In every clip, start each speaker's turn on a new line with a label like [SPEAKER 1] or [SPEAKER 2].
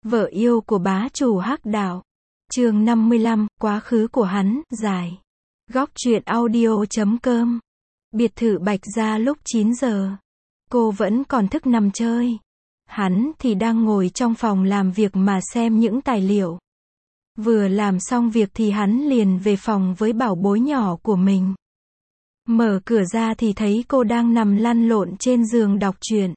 [SPEAKER 1] Vợ yêu của bá chủ Hắc Đạo. Chương 55, quá khứ của hắn, dài. Góc truyện audio.com. Biệt thự Bạch Gia lúc 9 giờ. Cô vẫn còn thức nằm chơi. Hắn thì đang ngồi trong phòng làm việc mà xem những tài liệu. Vừa làm xong việc thì hắn liền về phòng với bảo bối nhỏ của mình. Mở cửa ra thì thấy cô đang nằm lăn lộn trên giường đọc truyện.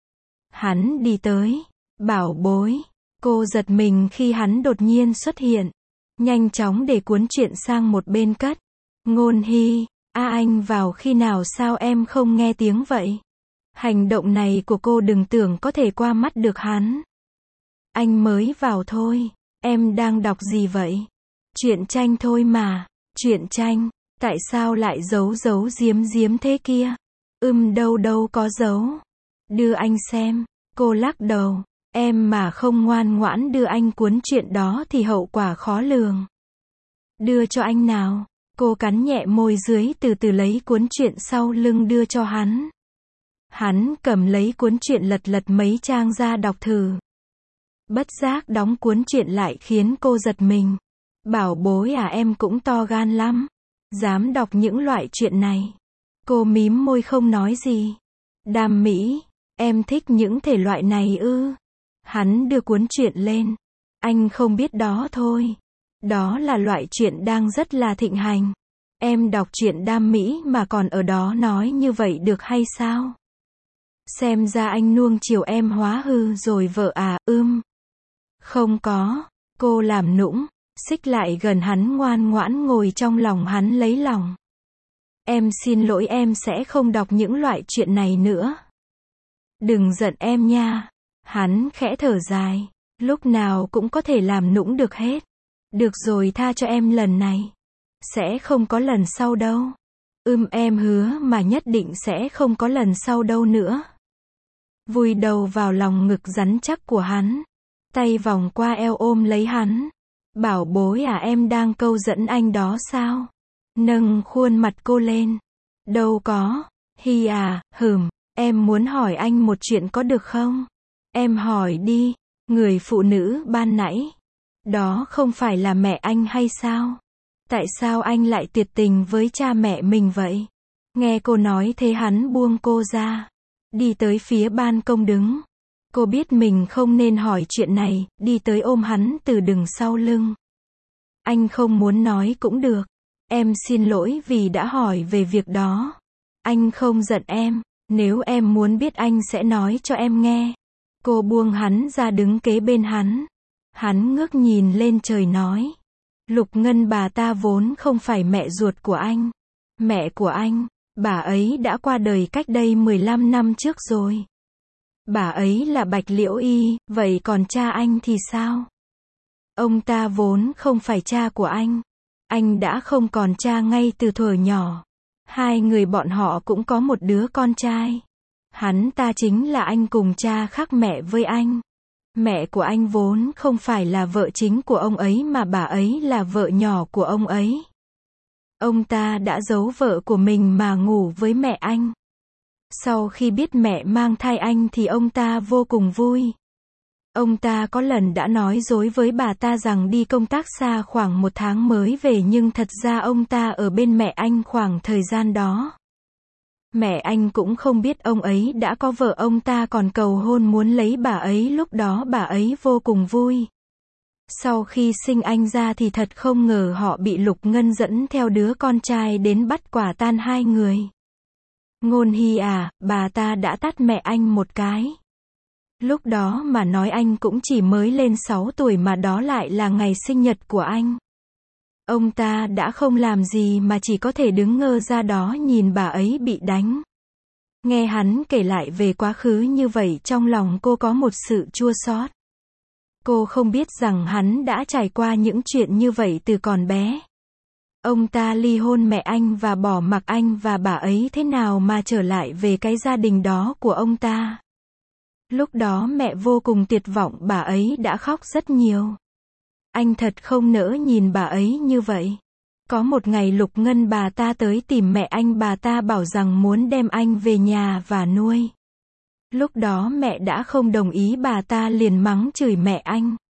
[SPEAKER 1] Hắn đi tới. Bảo bối. Cô giật mình khi hắn đột nhiên xuất hiện. Nhanh chóng để cuốn truyện sang một bên cất. Ngôn Hy, anh vào khi nào sao em không nghe tiếng vậy? Hành động này của cô đừng tưởng có thể qua mắt được hắn. Anh mới vào thôi. Em đang đọc gì vậy? Truyện tranh thôi mà. Truyện tranh, tại sao lại giấu giấu giếm giếm thế kia? Đâu có giấu. Đưa anh xem. Cô lắc đầu. Em mà không ngoan ngoãn đưa anh cuốn truyện đó thì hậu quả khó lường. Đưa cho anh nào. Cô cắn nhẹ môi dưới từ từ lấy cuốn truyện sau lưng đưa cho hắn. Hắn cầm lấy cuốn truyện lật mấy trang ra đọc thử. Bất giác đóng cuốn truyện lại khiến cô giật mình. Bảo bối em cũng to gan lắm. Dám đọc những loại truyện này. Cô mím môi không nói gì. Đam mỹ, em thích những thể loại này ư? Hắn đưa cuốn truyện lên. Anh không biết đó thôi. Đó là loại truyện đang rất là thịnh hành. Em đọc truyện đam mỹ mà còn ở đó nói như vậy được hay sao? Xem ra anh nuông chiều em hóa hư rồi vợ à, Không có. Cô làm nũng, xích lại gần hắn ngoan ngoãn ngồi trong lòng hắn lấy lòng. Em xin lỗi, em sẽ không đọc những loại truyện này nữa. Đừng giận em nha. Hắn khẽ thở dài. Lúc nào cũng có thể làm nũng được hết. Được rồi, tha cho em lần này. Sẽ không có lần sau đâu. Em hứa mà nhất định sẽ không có lần sau đâu nữa. Vùi đầu vào lòng ngực rắn chắc của hắn. Tay vòng qua eo ôm lấy hắn. Bảo bối em đang câu dẫn anh đó sao? Nâng khuôn mặt cô lên. Đâu có. Hi em muốn hỏi anh một chuyện có được không? Em hỏi đi. Người phụ nữ ban nãy. Đó không phải là mẹ anh hay sao? Tại sao anh lại tuyệt tình với cha mẹ mình vậy? Nghe cô nói thế hắn buông cô ra. Đi tới phía ban công đứng. Cô biết mình không nên hỏi chuyện này, đi tới ôm hắn từ đằng sau lưng. Anh không muốn nói cũng được. Em xin lỗi vì đã hỏi về việc đó. Anh không giận em, nếu em muốn biết anh sẽ nói cho em nghe. Cô buông hắn ra đứng kế bên hắn. Hắn ngước nhìn lên trời nói. Lục Ngân bà ta vốn không phải mẹ ruột của anh. Mẹ của anh, bà ấy đã qua đời cách đây 15 năm trước rồi. Bà ấy là Bạch Liễu Y, vậy còn cha anh thì sao? Ông ta vốn không phải cha của anh. Anh đã không còn cha ngay từ thuở nhỏ. Hai người bọn họ cũng có một đứa con trai. Hắn ta chính là anh cùng cha khác mẹ với anh. Mẹ của anh vốn không phải là vợ chính của ông ấy mà bà ấy là vợ nhỏ của ông ấy. Ông ta đã giấu vợ của mình mà ngủ với mẹ anh. Sau khi biết mẹ mang thai anh thì ông ta vô cùng vui. Ông ta có lần đã nói dối với bà ta rằng đi công tác xa khoảng 1 tháng mới về, nhưng thật ra ông ta ở bên mẹ anh khoảng thời gian đó. Mẹ anh cũng không biết ông ấy đã có vợ, ông ta còn cầu hôn muốn lấy bà ấy, lúc đó bà ấy vô cùng vui. Sau khi sinh anh ra thì thật không ngờ họ bị Lục Ngân dẫn theo đứa con trai đến bắt quả tang hai người. Ngôn Hy bà ta đã tát mẹ anh một cái. Lúc đó mà nói anh cũng chỉ mới lên 6 tuổi mà đó lại là ngày sinh nhật của anh. Ông ta đã không làm gì mà chỉ có thể đứng ngơ ra đó nhìn bà ấy bị đánh. Nghe hắn kể lại về quá khứ như vậy, trong lòng cô có một sự chua xót. Cô không biết rằng hắn đã trải qua những chuyện như vậy từ còn bé. Ông ta ly hôn mẹ anh và bỏ mặc anh và bà ấy, thế nào mà trở lại về cái gia đình đó của ông ta. Lúc đó mẹ vô cùng tuyệt vọng, bà ấy đã khóc rất nhiều. Anh thật không nỡ nhìn bà ấy như vậy. Có một ngày Lục Ngân bà ta tới tìm mẹ anh, bà ta bảo rằng muốn đem anh về nhà và nuôi. Lúc đó mẹ đã không đồng ý, bà ta liền mắng chửi mẹ anh.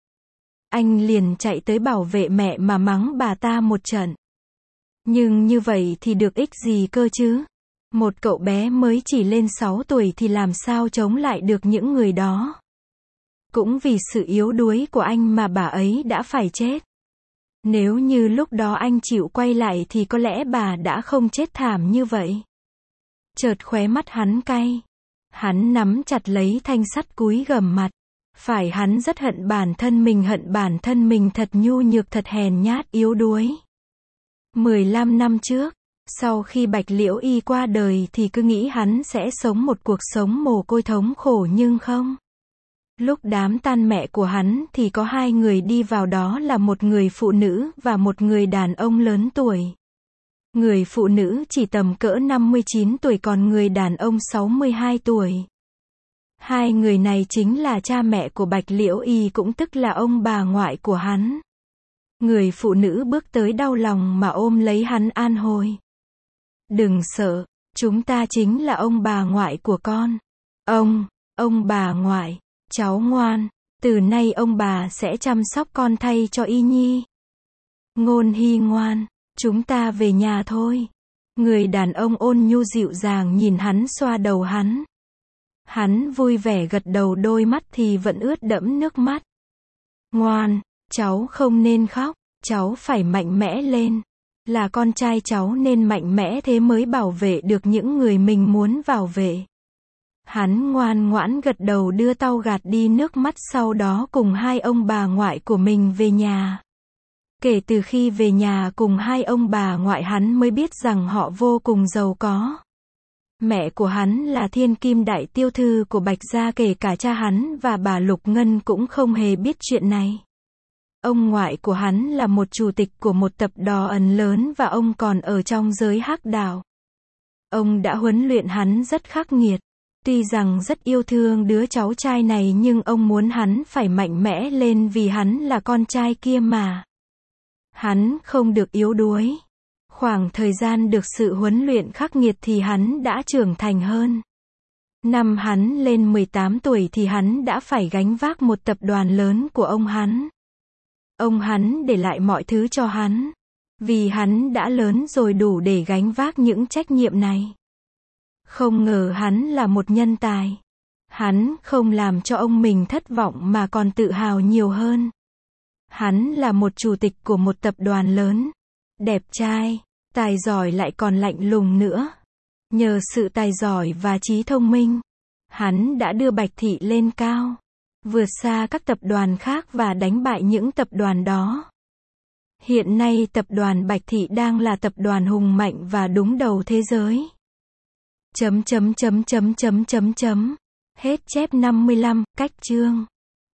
[SPEAKER 1] anh liền chạy tới bảo vệ mẹ mà mắng bà ta một trận. Nhưng như vậy thì được ích gì cơ chứ? Một cậu bé mới chỉ lên 6 tuổi thì làm sao chống lại được những người đó? Cũng vì sự yếu đuối của anh mà bà ấy đã phải chết. Nếu như lúc đó anh chịu quay lại thì có lẽ bà đã không chết thảm như vậy. Chợt khóe mắt hắn cay. Hắn nắm chặt lấy thanh sắt cúi gằm mặt. Phải, hắn rất hận bản thân mình thật nhu nhược, thật hèn nhát, yếu đuối. 15 năm trước, sau khi Bạch Liễu Y qua đời thì cứ nghĩ hắn sẽ sống một cuộc sống mồ côi thống khổ nhưng không. Lúc đám tang mẹ của hắn thì có 2 người đi vào, đó là một người phụ nữ và một người đàn ông lớn tuổi. Người phụ nữ chỉ tầm cỡ 59 tuổi còn người đàn ông 62 tuổi. 2 người này chính là cha mẹ của Bạch Liễu Y, cũng tức là ông bà ngoại của hắn. Người phụ nữ bước tới đau lòng mà ôm lấy hắn an ủi. Đừng sợ, chúng ta chính là ông bà ngoại của con. Ông bà ngoại, cháu ngoan, từ nay ông bà sẽ chăm sóc con thay cho Y Nhi. Ngôn Hy ngoan, chúng ta về nhà thôi. Người đàn ông ôn nhu dịu dàng nhìn hắn, xoa đầu hắn. Hắn vui vẻ gật đầu, đôi mắt thì vẫn ướt đẫm nước mắt. Ngoan, cháu không nên khóc, cháu phải mạnh mẽ lên. Là con trai cháu nên mạnh mẽ, thế mới bảo vệ được những người mình muốn bảo vệ. Hắn ngoan ngoãn gật đầu, đưa tau gạt đi nước mắt, sau đó cùng 2 ông bà ngoại của mình về nhà. Kể từ khi về nhà cùng 2 ông bà ngoại, hắn mới biết rằng họ vô cùng giàu có. Mẹ của hắn là thiên kim đại tiểu thư của Bạch gia, kể cả cha hắn và bà Lục Ngân cũng không hề biết chuyện này. Ông ngoại của hắn là một chủ tịch của một tập đoàn lớn và ông còn ở trong giới hắc đạo. Ông đã huấn luyện hắn rất khắc nghiệt. Tuy rằng rất yêu thương đứa cháu trai này nhưng ông muốn hắn phải mạnh mẽ lên vì hắn là con trai kia mà. Hắn không được yếu đuối. Khoảng thời gian được sự huấn luyện khắc nghiệt thì hắn đã trưởng thành hơn. Năm hắn lên 18 tuổi thì hắn đã phải gánh vác một tập đoàn lớn của ông hắn. Ông hắn để lại mọi thứ cho hắn. Vì hắn đã lớn rồi đủ để gánh vác những trách nhiệm này. Không ngờ hắn là một nhân tài. Hắn không làm cho ông mình thất vọng mà còn tự hào nhiều hơn. Hắn là một chủ tịch của một tập đoàn lớn. Đẹp trai, tài giỏi lại còn lạnh lùng nữa. Nhờ sự tài giỏi và trí thông minh, hắn đã đưa Bạch Thị lên cao, vượt xa các tập đoàn khác và đánh bại những tập đoàn đó. Hiện nay tập đoàn Bạch Thị đang là tập đoàn hùng mạnh và đứng đầu thế giới. Hết chép 55, cách chương.